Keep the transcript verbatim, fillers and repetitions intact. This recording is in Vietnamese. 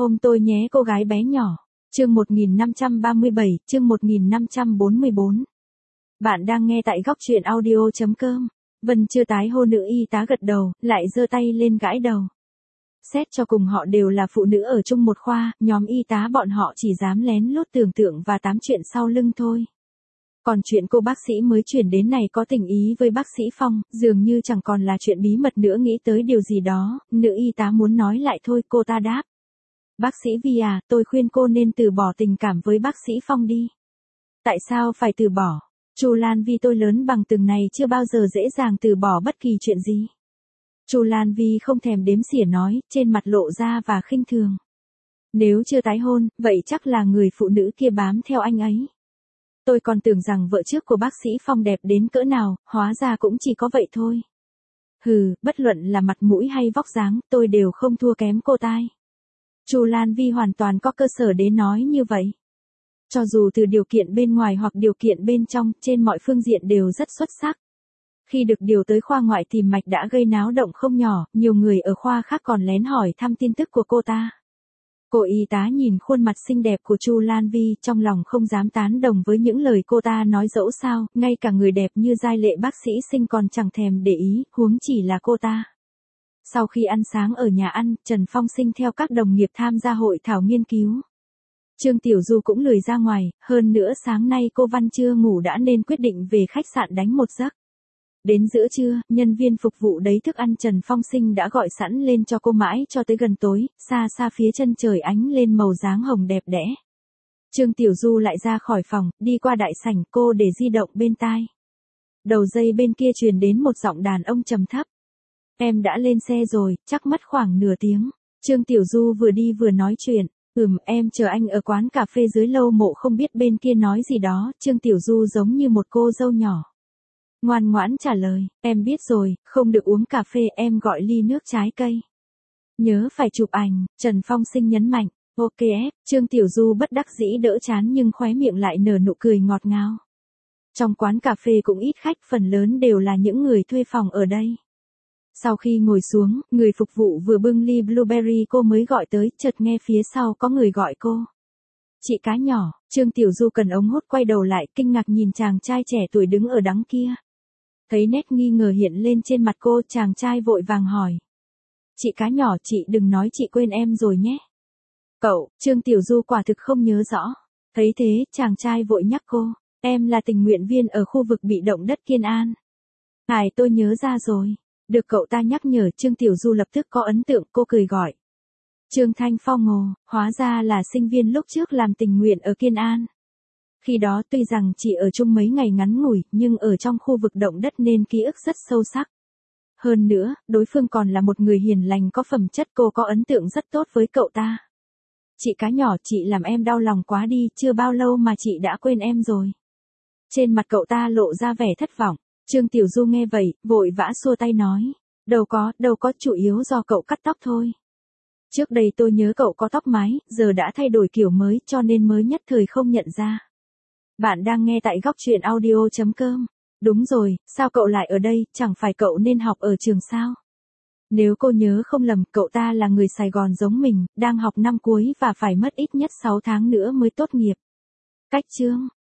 Ôm tôi nhé cô gái bé nhỏ. Chương một nghìn năm trăm ba mươi bảy, chương một nghìn năm trăm bốn mươi bốn. Bạn đang nghe tại góc truyện audio chấm com. Vân chưa tái hôn, nữ y tá gật đầu, lại giơ tay lên gãi đầu. Xét cho cùng họ đều là phụ nữ ở chung một khoa, nhóm y tá bọn họ chỉ dám lén lút tưởng tượng và tám chuyện sau lưng thôi. Còn chuyện cô bác sĩ mới chuyển đến này có tình ý với bác sĩ Phong, dường như chẳng còn là chuyện bí mật nữa. Nghĩ tới điều gì đó, nữ y tá muốn nói lại thôi, cô ta đáp. Bác sĩ Vi à, tôi khuyên cô nên từ bỏ tình cảm với bác sĩ Phong đi. Tại sao phải từ bỏ? Chu Lan Vi, tôi lớn bằng từng này chưa bao giờ dễ dàng từ bỏ bất kỳ chuyện gì. Chu Lan Vi không thèm đếm xỉa nói, trên mặt lộ ra và khinh thường. Nếu chưa tái hôn, vậy chắc là người phụ nữ kia bám theo anh ấy. Tôi còn tưởng rằng vợ trước của bác sĩ Phong đẹp đến cỡ nào, hóa ra cũng chỉ có vậy thôi. Hừ, bất luận là mặt mũi hay vóc dáng, tôi đều không thua kém cô tai. Chu Lan Vi hoàn toàn có cơ sở để nói như vậy. Cho dù từ điều kiện bên ngoài hoặc điều kiện bên trong, trên mọi phương diện đều rất xuất sắc. Khi được điều tới khoa ngoại tìm mạch đã gây náo động không nhỏ, nhiều người ở khoa khác còn lén hỏi thăm tin tức của cô ta. Cô y tá nhìn khuôn mặt xinh đẹp của Chu Lan Vi, trong lòng không dám tán đồng với những lời cô ta nói. Dẫu sao, ngay cả người đẹp như giai lệ bác sĩ Sinh còn chẳng thèm để ý, huống chỉ là cô ta. Sau khi ăn sáng ở nhà ăn, Trần Phong Sinh theo các đồng nghiệp tham gia hội thảo nghiên cứu. Trương Tiểu Du cũng lười ra ngoài, hơn nữa sáng nay cô Văn chưa ngủ đã nên quyết định về khách sạn đánh một giấc. Đến giữa trưa, nhân viên phục vụ đấy thức ăn Trần Phong Sinh đã gọi sẵn lên cho cô mãi cho tới gần tối, xa xa phía chân trời ánh lên màu dáng hồng đẹp đẽ. Trương Tiểu Du lại ra khỏi phòng, đi qua đại sảnh, cô để di động bên tai. Đầu dây bên kia truyền đến một giọng đàn ông trầm thấp. Em đã lên xe rồi, chắc mất khoảng nửa tiếng. Trương Tiểu Du vừa đi vừa nói chuyện. Ừm, em chờ anh ở quán cà phê dưới lâu mộ. Không biết bên kia nói gì đó. Trương Tiểu Du giống như một cô dâu nhỏ. Ngoan ngoãn trả lời, em biết rồi, không được uống cà phê, em gọi ly nước trái cây. Nhớ phải chụp ảnh, Trần Phong Sinh nhấn mạnh. Ok ép, Trương Tiểu Du bất đắc dĩ đỡ chán nhưng khóe miệng lại nở nụ cười ngọt ngào. Trong quán cà phê cũng ít khách, phần lớn đều là những người thuê phòng ở đây. Sau khi ngồi xuống, người phục vụ vừa bưng ly blueberry cô mới gọi tới, chợt nghe phía sau có người gọi cô. Chị cá nhỏ. Trương Tiểu Du cần ống hút quay đầu lại, kinh ngạc nhìn chàng trai trẻ tuổi đứng ở đằng kia. Thấy nét nghi ngờ hiện lên trên mặt cô, chàng trai vội vàng hỏi. Chị cá nhỏ, chị đừng nói chị quên em rồi nhé. Cậu, Trương Tiểu Du quả thực không nhớ rõ. Thấy thế, chàng trai vội nhắc cô. Em là tình nguyện viên ở khu vực bị động đất Kiên An. Ngài, tôi nhớ ra rồi. Được cậu ta nhắc nhở, Trương Tiểu Du lập tức có ấn tượng, cô cười gọi. Trương Thanh Phong ồ, hóa ra là sinh viên lúc trước làm tình nguyện ở Kiên An. Khi đó tuy rằng chỉ ở chung mấy ngày ngắn ngủi, nhưng ở trong khu vực động đất nên ký ức rất sâu sắc. Hơn nữa, đối phương còn là một người hiền lành có phẩm chất, cô có ấn tượng rất tốt với cậu ta. Chị cá nhỏ, chị làm em đau lòng quá đi, chưa bao lâu mà chị đã quên em rồi. Trên mặt cậu ta lộ ra vẻ thất vọng. Trương Tiểu Du nghe vậy, vội vã xua tay nói. Đâu có, đâu có, chủ yếu do cậu cắt tóc thôi. Trước đây tôi nhớ cậu có tóc mái, giờ đã thay đổi kiểu mới cho nên mới nhất thời không nhận ra. Bạn đang nghe tại góc truyện audio chấm com. Đúng rồi, sao cậu lại ở đây, chẳng phải cậu nên học ở trường sao? Nếu cô nhớ không lầm, cậu ta là người Sài Gòn giống mình, đang học năm cuối và phải mất ít nhất sáu tháng nữa mới tốt nghiệp. Cách chương.